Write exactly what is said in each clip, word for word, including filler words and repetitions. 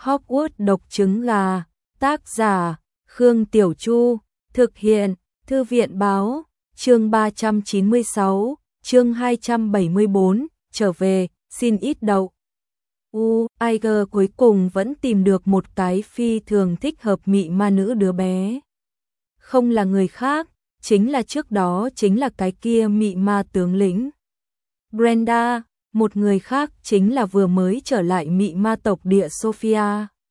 Hogwarts độc trứng gà, tác giả, Khương Tiểu Chu, thực hiện, Thư viện báo, chương ba trăm chín mươi sáu, chương hai trăm bảy mươi bốn, trở về, xin ít đậu. U, Iger cuối cùng vẫn tìm được một cái phi thường thích hợp mị ma nữ đứa bé. Không là người khác, chính là trước đó chính là cái kia mị ma tướng lĩnh. Brenda, một người khác chính là vừa mới trở lại mị ma tộc địa Sophia.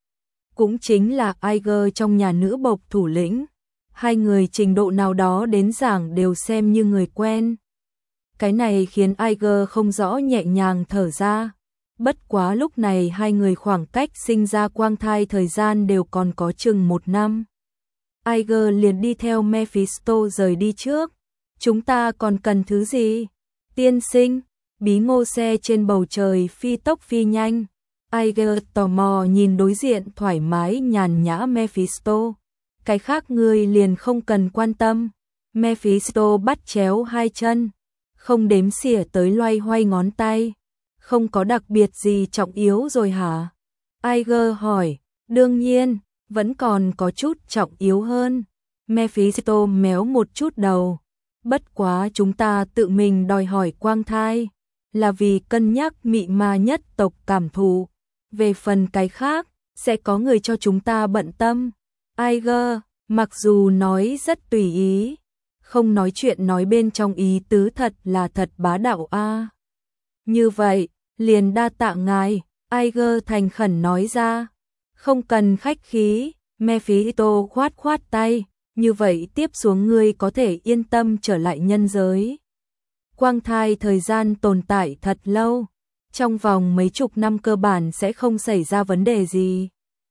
Cũng chính là Iger trong nhà nữ bộc thủ lĩnh. Hai người trình độ nào đó đến giảng đều xem như người quen. Cái này khiến Iger không rõ nhẹ nhàng thở ra. Bất quá lúc này hai người khoảng cách sinh ra quang thai thời gian đều còn có chừng một năm. Iger liền đi theo Mephisto rời đi trước. Chúng ta còn cần thứ gì? Tiên sinh, bí ngô xe trên bầu trời phi tốc phi nhanh. Iger tò mò nhìn đối diện thoải mái nhàn nhã Mephisto. Cái khác ngươi liền không cần quan tâm. Mephisto bắt chéo hai chân, không đếm xỉa tới loay hoay ngón tay. Không có đặc biệt gì trọng yếu rồi hả? Iger hỏi, đương nhiên, vẫn còn có chút trọng yếu hơn. Mephisto méo một chút đầu. Bất quá chúng ta tự mình đòi hỏi quang thai, là vì cân nhắc mị ma nhất tộc cảm thụ. Về phần cái khác, sẽ có người cho chúng ta bận tâm. Iger, mặc dù nói rất tùy ý, không nói chuyện nói bên trong ý tứ thật là thật bá đạo a. À. Như vậy, liền đa tạ ngài, Iger thành khẩn nói ra. Không cần khách khí, Mephisto khoát khoát tay, như vậy tiếp xuống ngươi có thể yên tâm trở lại nhân giới. Quang thai thời gian tồn tại thật lâu, trong vòng mấy chục năm cơ bản sẽ không xảy ra vấn đề gì.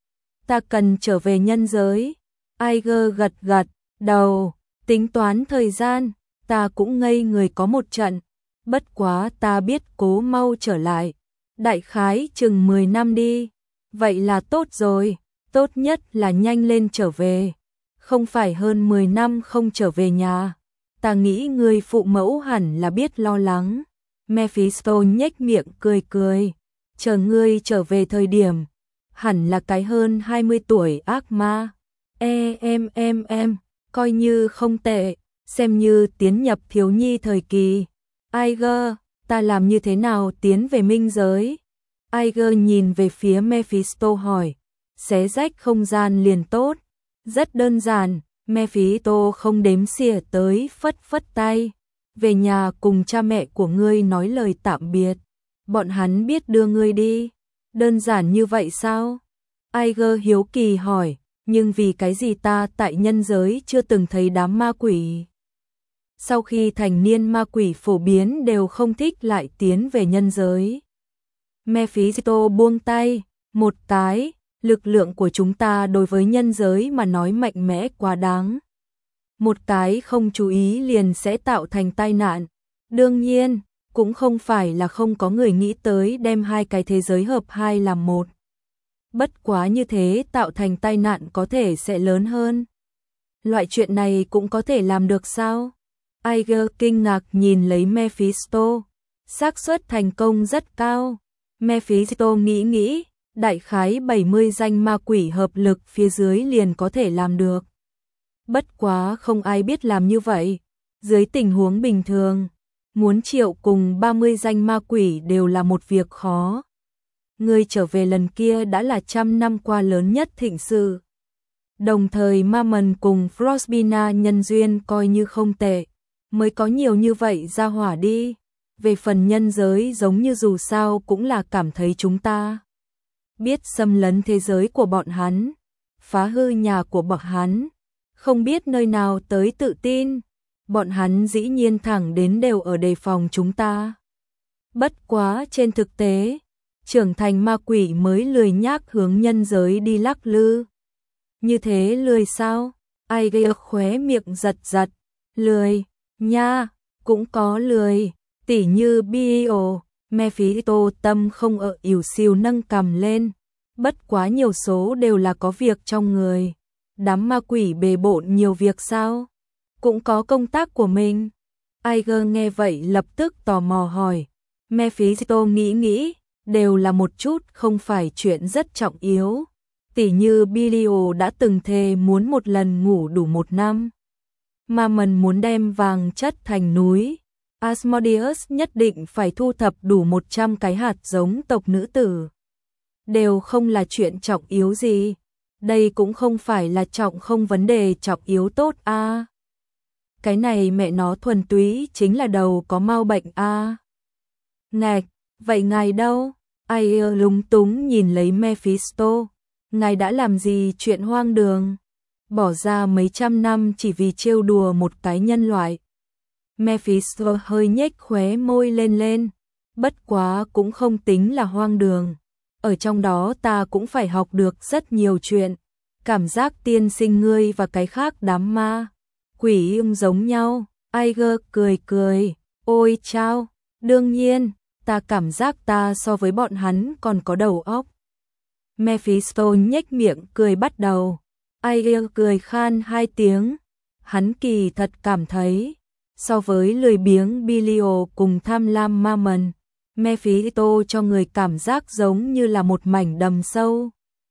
Ta cần trở về nhân giới. Iger gật gật đầu, tính toán thời gian, ta cũng ngây người có một trận. Bất quá ta biết cố mau trở lại. Đại khái chừng mười năm đi. Vậy là tốt rồi, tốt nhất là nhanh lên trở về. Không phải hơn mười năm không trở về nhà. Ta nghĩ người phụ mẫu hẳn là biết lo lắng. Mephisto nhếch miệng cười cười. Chờ ngươi trở về thời điểm, hẳn là cái hơn hai mươi tuổi ác ma. E em em em, coi như không tệ, xem như tiến nhập thiếu nhi thời kỳ. Iger, ta làm như thế nào tiến về minh giới? Iger nhìn về phía Mephisto hỏi. Xé rách không gian liền tốt. Rất đơn giản, Mephisto không đếm xỉa tới phất phất tay. Về nhà cùng cha mẹ của ngươi nói lời tạm biệt. Bọn hắn biết đưa ngươi đi. Đơn giản như vậy sao? Iger hiếu kỳ hỏi. Nhưng vì cái gì ta tại nhân giới chưa từng thấy đám ma quỷ? Sau khi thành niên ma quỷ phổ biến đều không thích lại tiến về nhân giới. Mephisto buông tay, một cái, lực lượng của chúng ta đối với nhân giới mà nói mạnh mẽ quá đáng. Một cái không chú ý liền sẽ tạo thành tai nạn. Đương nhiên, cũng không phải là không có người nghĩ tới đem hai cái thế giới hợp hai làm một. Bất quá như thế tạo thành tai nạn có thể sẽ lớn hơn. Loại chuyện này cũng có thể làm được sao? Iger kinh ngạc nhìn lấy Mephisto. Xác suất thành công rất cao. Mephisto nghĩ nghĩ, đại khái bảy mươi danh ma quỷ hợp lực phía dưới liền có thể làm được. Bất quá không ai biết làm như vậy. Dưới tình huống bình thường, muốn triệu cùng ba mươi danh ma quỷ đều là một việc khó. Người trở về lần kia đã là trăm năm qua lớn nhất thịnh sự. Đồng thời Mammon cùng Frostbina nhân duyên coi như không tệ, mới có nhiều như vậy ra hỏa đi. Về phần nhân giới giống như dù sao cũng là cảm thấy chúng ta biết xâm lấn thế giới của bọn hắn, phá hư nhà của bọn hắn, không biết nơi nào tới tự tin. Bọn hắn dĩ nhiên thẳng đến đều ở đề phòng chúng ta. Bất quá trên thực tế, trưởng thành ma quỷ mới lười nhác hướng nhân giới đi lắc lư. Như thế lười sao? Iger khóe miệng giật giật. Lười, nha, cũng có lười. Tỉ như Bio, Mephisto tâm không ở ỉu xìu nâng cầm lên. Bất quá nhiều số đều là có việc trong người. Đám ma quỷ bề bộn nhiều việc sao? Cũng có công tác của mình. Iger nghe vậy lập tức tò mò hỏi. Mephisto nghĩ nghĩ, đều là một chút không phải chuyện rất trọng yếu. Tỉ như Bilio đã từng thề muốn một lần ngủ đủ một năm. Mammon muốn đem vàng chất thành núi. Asmodeus nhất định phải thu thập đủ một trăm cái hạt giống tộc nữ tử. Đều không là chuyện trọng yếu gì. Đây cũng không phải là trọng không vấn đề trọng yếu tốt a. À. Cái này mẹ nó thuần túy chính là đầu có mau bệnh a. À. Ngạch, vậy ngài đâu? Ai lúng túng nhìn lấy Mephisto. Ngài đã làm gì chuyện hoang đường? Bỏ ra mấy trăm năm chỉ vì trêu đùa một cái nhân loại. Mephisto hơi nhếch khóe môi lên lên. Bất quá cũng không tính là hoang đường. Ở trong đó ta cũng phải học được rất nhiều chuyện. Cảm giác tiên sinh ngươi và cái khác đám ma quỷ ưng giống nhau. Aiger cười cười. Ôi chao, đương nhiên, ta cảm giác ta so với bọn hắn còn có đầu óc. Mephisto nhếch miệng cười bắt đầu. Aiger cười khan hai tiếng. Hắn kỳ thật cảm thấy, so với lười biếng Bilio cùng tham lam Mammon, Mephisto cho người cảm giác giống như là một mảnh đầm sâu.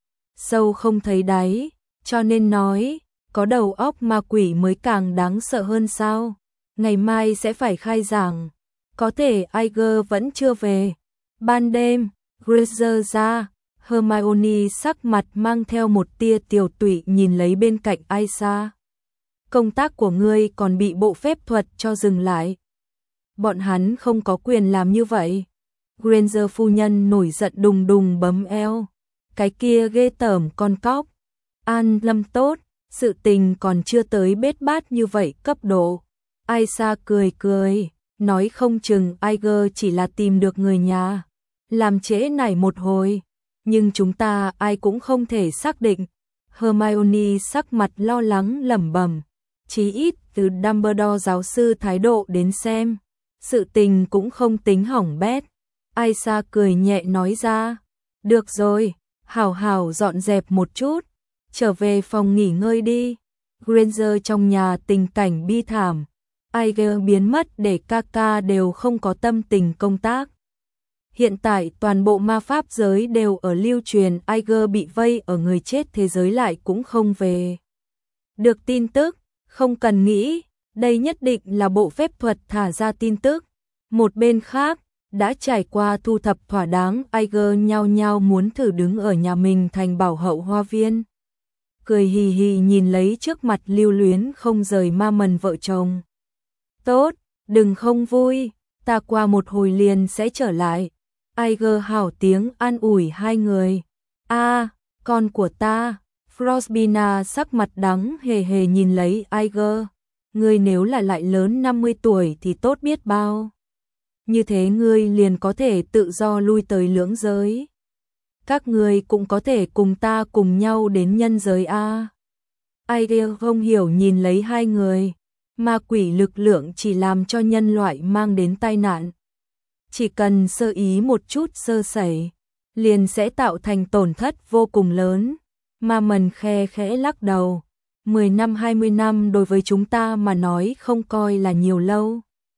Sâu không thấy đáy, cho nên nói, có đầu óc ma quỷ mới càng đáng sợ hơn sao. Ngày mai sẽ phải khai giảng, có thể Aiger vẫn chưa về. Ban đêm, Granger ra, Hermione sắc mặt mang theo một tia tiều tụy nhìn lấy bên cạnh Aisa. Công tác của ngươi còn bị bộ phép thuật cho dừng lại. Bọn hắn không có quyền làm như vậy. Granger phu nhân nổi giận đùng đùng bấm eo. Cái kia ghê tởm con cóc. An lâm tốt, sự tình còn chưa tới bết bát như vậy cấp độ. Aisa cười cười, nói không chừng Aiger chỉ là tìm được người nhà. Làm trễ nải một hồi, nhưng chúng ta ai cũng không thể xác định. Hermione sắc mặt lo lắng lẩm bẩm. Chí ít từ Dumbledore giáo sư thái độ đến xem, sự tình cũng không tính hỏng bét. Aisa cười nhẹ nói ra, được rồi, hảo hảo dọn dẹp một chút, trở về phòng nghỉ ngơi đi. Granger trong nhà tình cảnh bi thảm, Aiger biến mất để ca ca đều không có tâm tình công tác. Hiện tại toàn bộ ma pháp giới đều ở lưu truyền Aiger bị vây ở người chết thế giới lại cũng không về. Được tin tức, không cần nghĩ, đây nhất định là bộ phép thuật thả ra tin tức. Một bên khác, đã trải qua thu thập thỏa đáng, Aiger nhao nhao muốn thử đứng ở nhà mình thành bảo hậu hoa viên. Cười hì hì nhìn lấy trước mặt lưu luyến không rời Mammon vợ chồng. Tốt, đừng không vui, ta qua một hồi liền sẽ trở lại. Aiger hảo tiếng an ủi hai người. A, con của ta. Frostbina sắc mặt đắng hề hề nhìn lấy Aiger. Ngươi nếu là lại lớn năm mươi tuổi thì tốt biết bao. Như thế ngươi liền có thể tự do lui tới lưỡng giới. Các ngươi cũng có thể cùng ta cùng nhau đến nhân giới a. Aiger không hiểu nhìn lấy hai người. Ma quỷ lực lượng chỉ làm cho nhân loại mang đến tai nạn. Chỉ cần sơ ý một chút sơ sẩy, liền sẽ tạo thành tổn thất vô cùng lớn. Mammon khe khẽ lắc đầu. mười năm hai mươi năm đối với chúng ta mà nói không coi là nhiều lâu.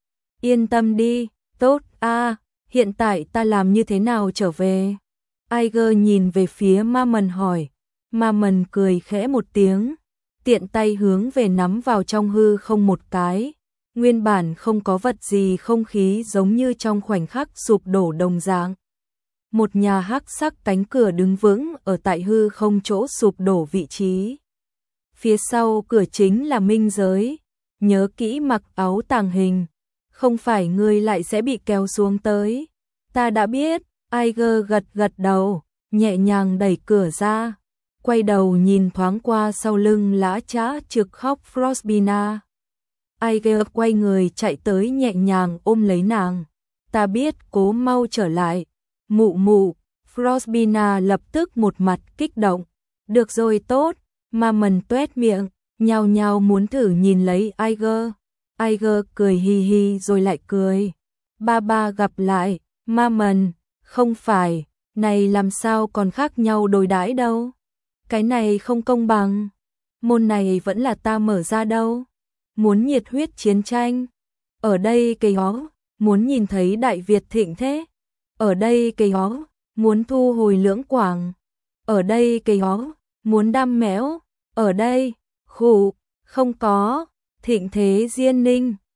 Yên tâm đi, tốt a, à, hiện tại ta làm như thế nào trở về? Aiger nhìn về phía Mammon hỏi. Mammon cười khẽ một tiếng, tiện tay hướng về nắm vào trong hư không một cái. Nguyên bản không có vật gì, không khí giống như trong khoảnh khắc sụp đổ đồng dạng. Một nhà hắc sắc cánh cửa đứng vững ở tại hư không chỗ sụp đổ vị trí. Phía sau cửa chính là minh giới. Nhớ kỹ mặc áo tàng hình, không phải ngươi lại sẽ bị kéo xuống tới. Ta đã biết. Aiger gật gật đầu, nhẹ nhàng đẩy cửa ra, quay đầu nhìn thoáng qua sau lưng lã chã trực khóc Frostbina. Aiger quay người chạy tới nhẹ nhàng ôm lấy nàng. Ta biết, cố mau trở lại. Mụ mụ. Frostbina lập tức một mặt kích động. Được rồi tốt. Mammon tuét miệng, nhao nhao muốn thử nhìn lấy Aiger. Aiger cười hi hi rồi lại cười. Ba ba gặp lại. Mammon, không phải, này làm sao còn khác nhau đối đãi đâu. Cái này không công bằng. Môn này vẫn là ta mở ra đâu. Muốn nhiệt huyết chiến tranh. Ở đây cây ó, muốn nhìn thấy Đại Việt thịnh thế. Ở đây cây ó, muốn thu hồi Lưỡng Quảng. ở đây cái ó, muốn đam mẽo, ở đây, khụ, không có, Thịnh Thế Diên Ninh.